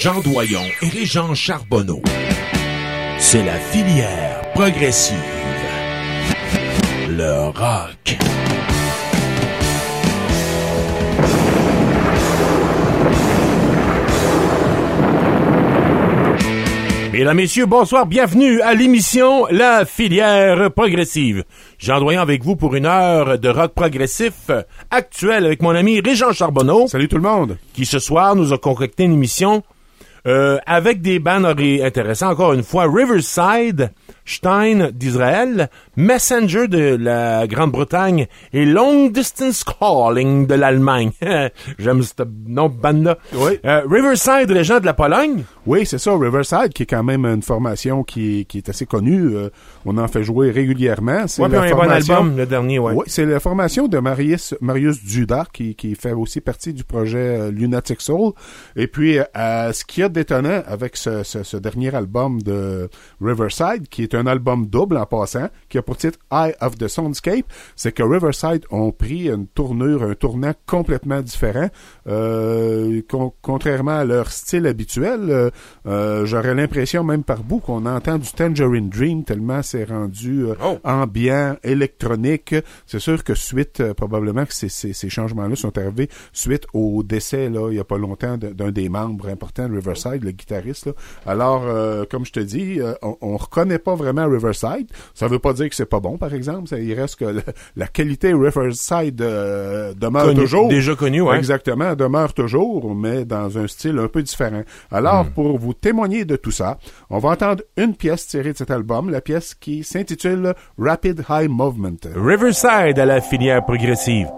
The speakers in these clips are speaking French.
Jean Doyon et Régent Charbonneau. C'est la filière progressive. Le rock. Mesdames, Messieurs, bonsoir, bienvenue à l'émission La filière progressive. Jean Doyon avec vous pour une heure de rock progressif actuel avec mon ami Régent Charbonneau. Salut tout le monde. Qui ce soir nous a concocté une émission avec des bandes intéressantes. Encore une fois, Riverside, Stein d'Israël, Messenger de la Grande-Bretagne et Long Distance Calling de l'Allemagne. J'aime ce nom de bande-là. Oui. Riverside, les gens de la Pologne. Oui, c'est ça, Riverside, qui est quand même une formation qui est assez connue. On en fait jouer régulièrement. C'est un bon album, le dernier, ouais. Oui, c'est la formation de Marius Duda, qui fait aussi partie du projet Lunatic Soul. Et puis, ce qu'il y a d'étonnant avec ce dernier album de Riverside, qui est un album double en passant, qui a pour titre Eye of the Soundscape, c'est que Riverside ont pris un tournant complètement différent. Contrairement à leur style habituel, j'aurais l'impression même par bout qu'on entend du Tangerine Dream tellement c'est rendu ambiant, électronique. C'est sûr que probablement que ces changements-là sont arrivés suite au décès, là, il y a pas longtemps, d'un des membres importants de Riverside, le guitariste, là. Alors, comme je te dis, on reconnaît pas vraiment Riverside. Ça veut pas dire que c'est pas bon, par exemple. Il reste que la qualité Riverside demeure toujours. Déjà connu, ouais. Exactement, demeure toujours, mais dans un style un peu différent. Alors, pour vous témoigner de tout ça, on va entendre une pièce tirée de cet album, la pièce qui s'intitule Rapid High Movement. Riverside à la filière progressive.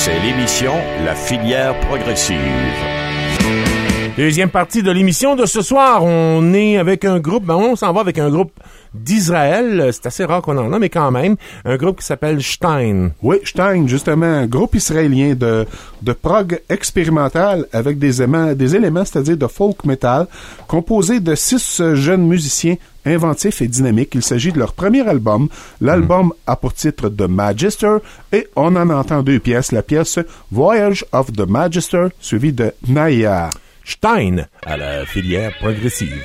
C'est l'émission La Filière Progressive. Deuxième partie de l'émission de ce soir, on est avec un groupe, on s'en va avec un groupe d'Israël, c'est assez rare qu'on en a, mais quand même, un groupe qui s'appelle Stein. Oui, Stein, justement, un groupe israélien de prog expérimental avec des éléments, c'est-à-dire de folk metal, composé de 6 jeunes musiciens inventifs et dynamiques. Il s'agit de leur premier album. L'album a pour titre The Magister et on en entend 2 pièces. La pièce Voyage of the Magister, suivie de Naya. Stein à la filière progressive.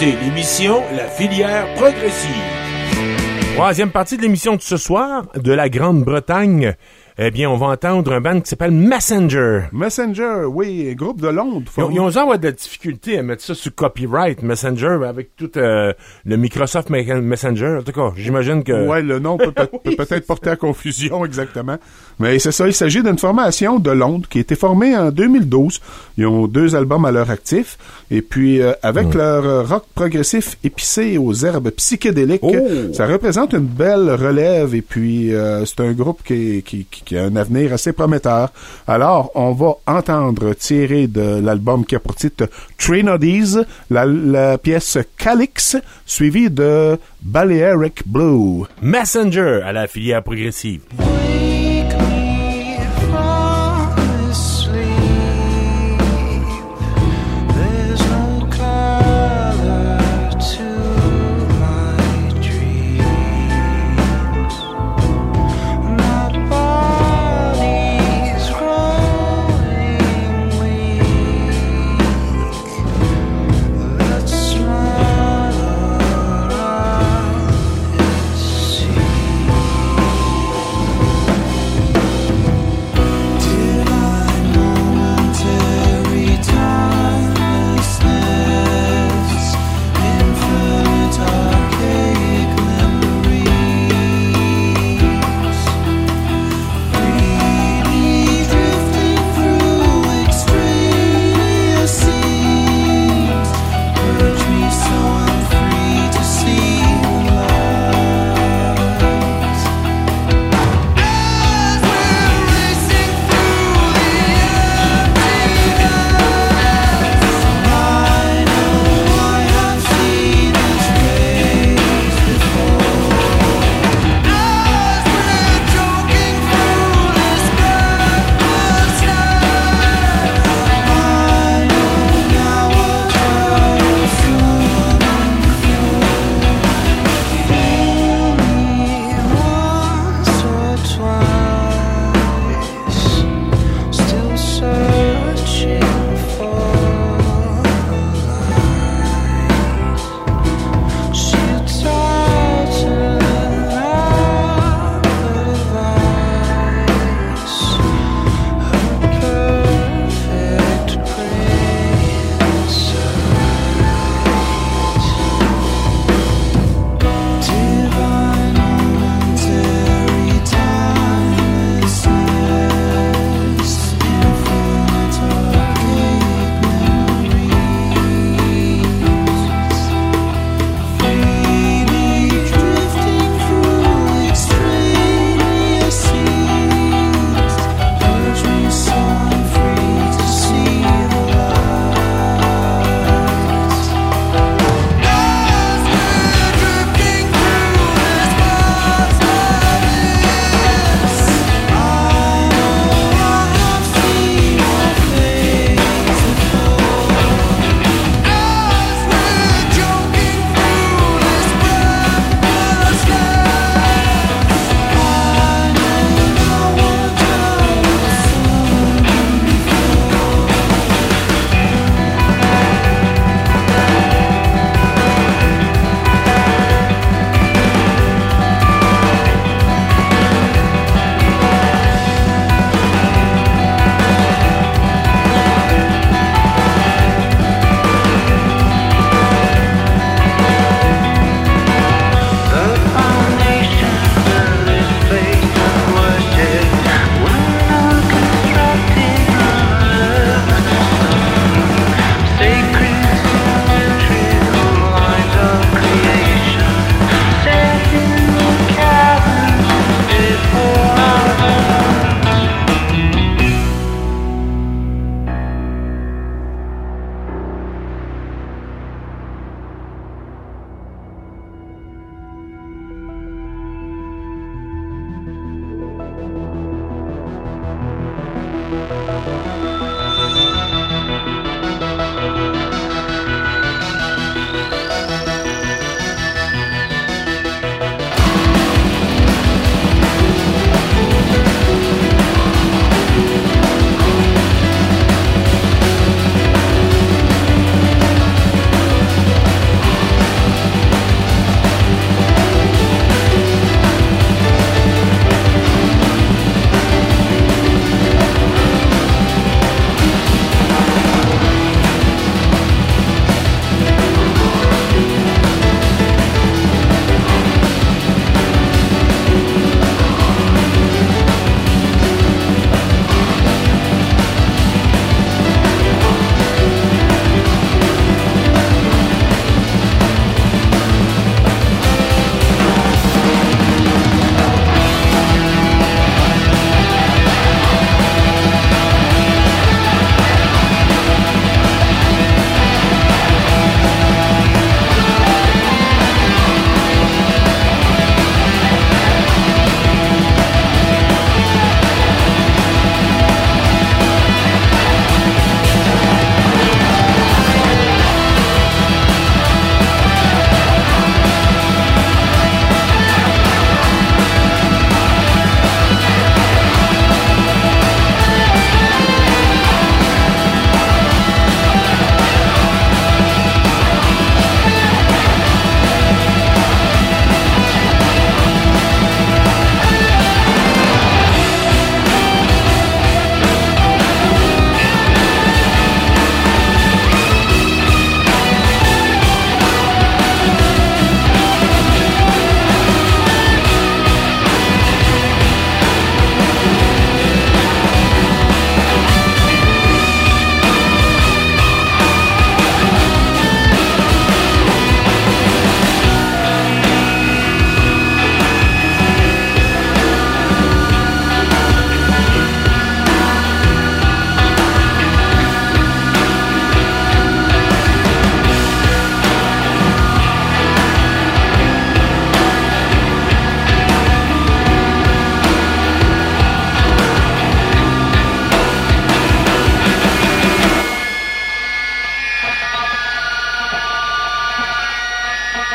écoutez l'émission La Filière Progressive. Troisième partie de l'émission de ce soir, de la Grande-Bretagne. Eh bien, on va entendre un band qui s'appelle Messenger. Messenger, oui, groupe de Londres. Ils ont genre de la difficulté à mettre ça sur copyright, Messenger, avec tout le Microsoft Messenger. En tout cas, j'imagine que... Ouais, le nom peut peut-être porter à confusion, exactement. Mais c'est ça, il s'agit d'une formation de Londres qui a été formée en 2012. Ils ont 2 albums à leur actif. Et puis, avec leur rock progressif épicé aux herbes psychédéliques, ça représente une belle relève. Et puis, c'est un groupe qui a un avenir assez prometteur. Alors, on va entendre tirer de l'album qui a pour titre Trinodies, la pièce Calyx, suivie de Balearic Blue. Messenger à la Filière Progressive. See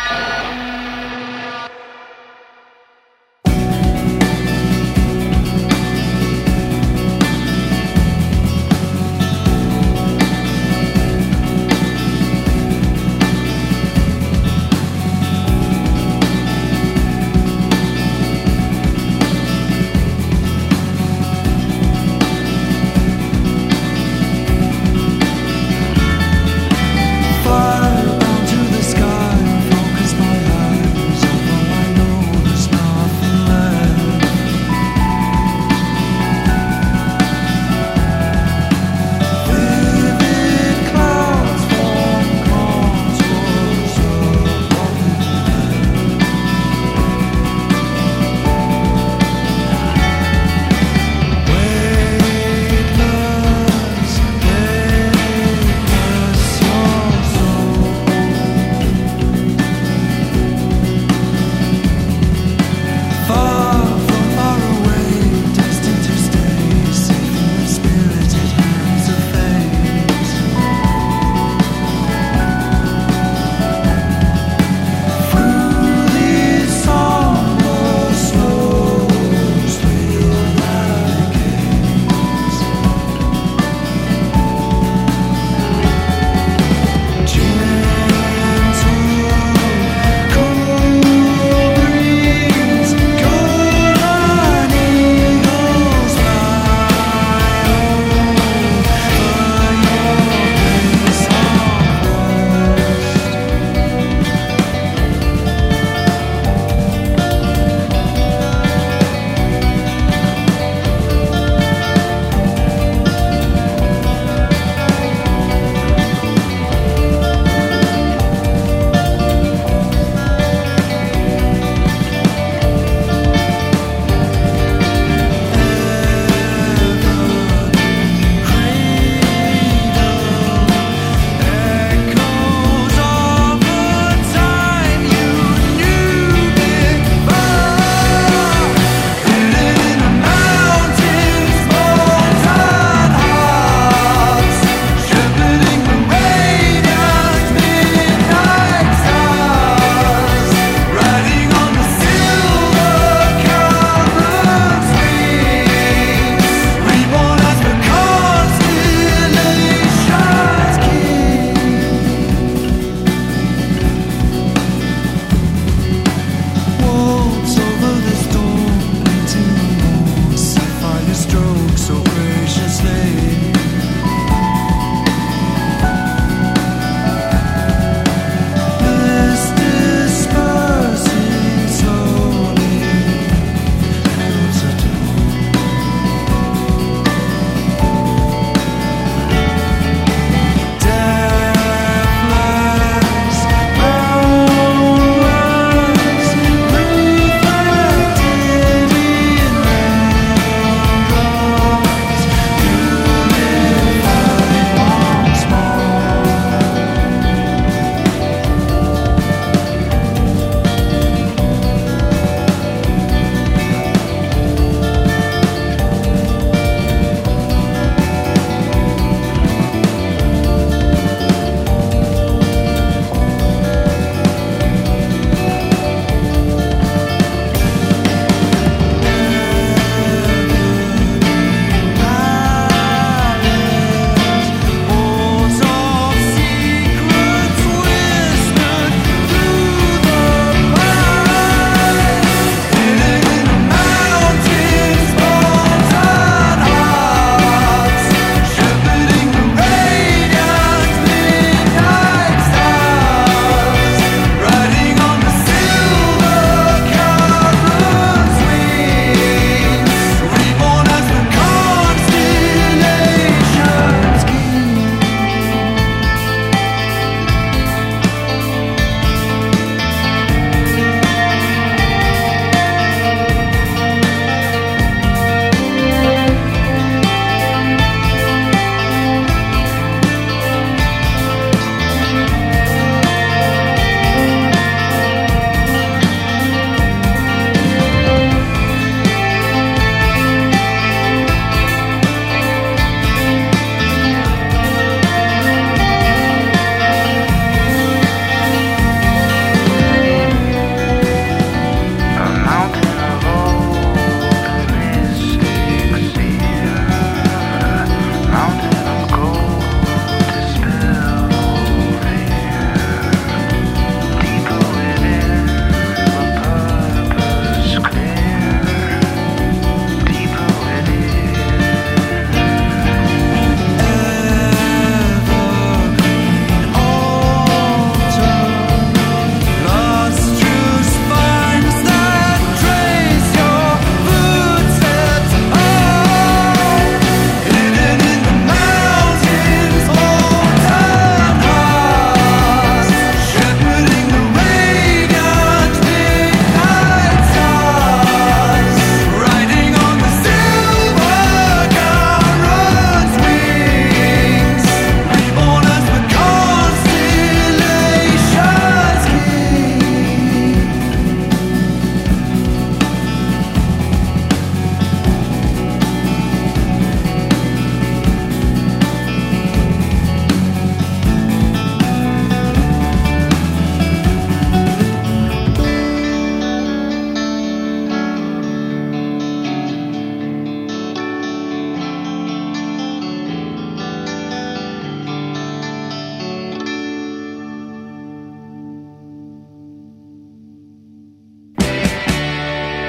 Fire bound to the sky, focus my eyes.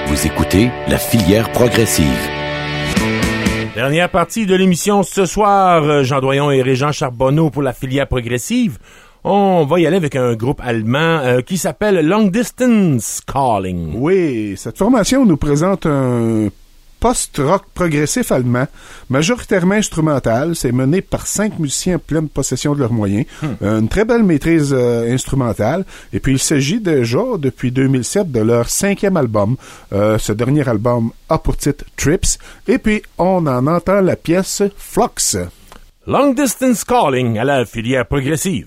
Vous écoutez La Filière Progressive. Dernière partie de l'émission ce soir. Jean Doyon et Régent Charbonneau pour La Filière Progressive. On va y aller avec un groupe allemand qui s'appelle Long Distance Calling. Oui, cette formation nous présente un post-rock progressif allemand, majoritairement instrumental. C'est mené par 5 musiciens en pleine possession de leurs moyens. Une très belle maîtrise instrumentale. Et puis, il s'agit déjà, depuis 2007, de leur 5e album. Ce dernier album a pour titre Trips. Et puis, on en entend la pièce Flux. Long Distance Calling à la Filière Progressive.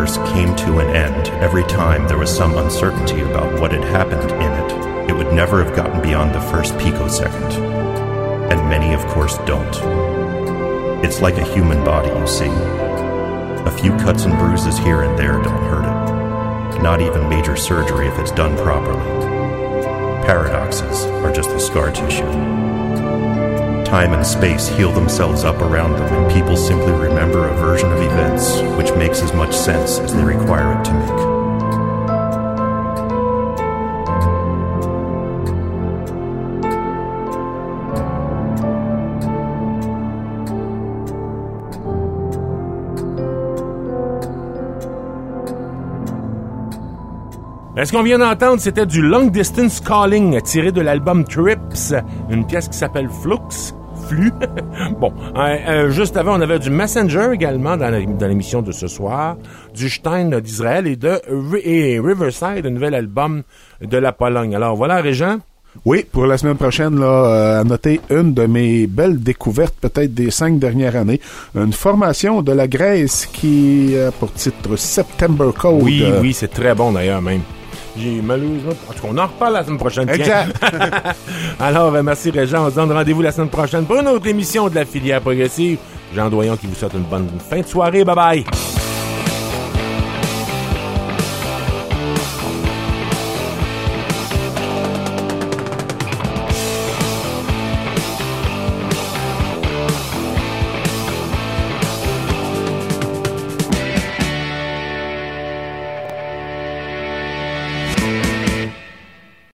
universe came to an end every time there was some uncertainty about what had happened in it, it would never have gotten beyond the first picosecond. And many, of course, don't. It's like a human body, you see. A few cuts and bruises here and there don't hurt it. Not even major surgery if it's done properly. Paradoxes are just the scar tissue. Time and space heal themselves up around them, and people simply remember a version of events which makes as much sense as they require it to make. Ce qu'on vient d'entendre, c'était du Long Distance Calling tiré de l'album Trips, une pièce qui s'appelle Flux. Bon, juste avant, on avait du Messenger également dans l'émission de ce soir, du Stein d'Israël et Riverside, un nouvel album de la Pologne. Alors voilà, Régent. Oui, pour la semaine prochaine, là, à noter une de mes belles découvertes, peut-être des 5 dernières années, une formation de la Grèce qui a pour titre September Code. Oui, c'est très bon d'ailleurs même. J'ai malheureusement... En tout cas, on en reparle la semaine prochaine. Exact. Alors, merci Régent. On se donne rendez-vous la semaine prochaine pour une autre émission de la filière progressive. Jean Doyon qui vous souhaite une bonne fin de soirée. Bye bye.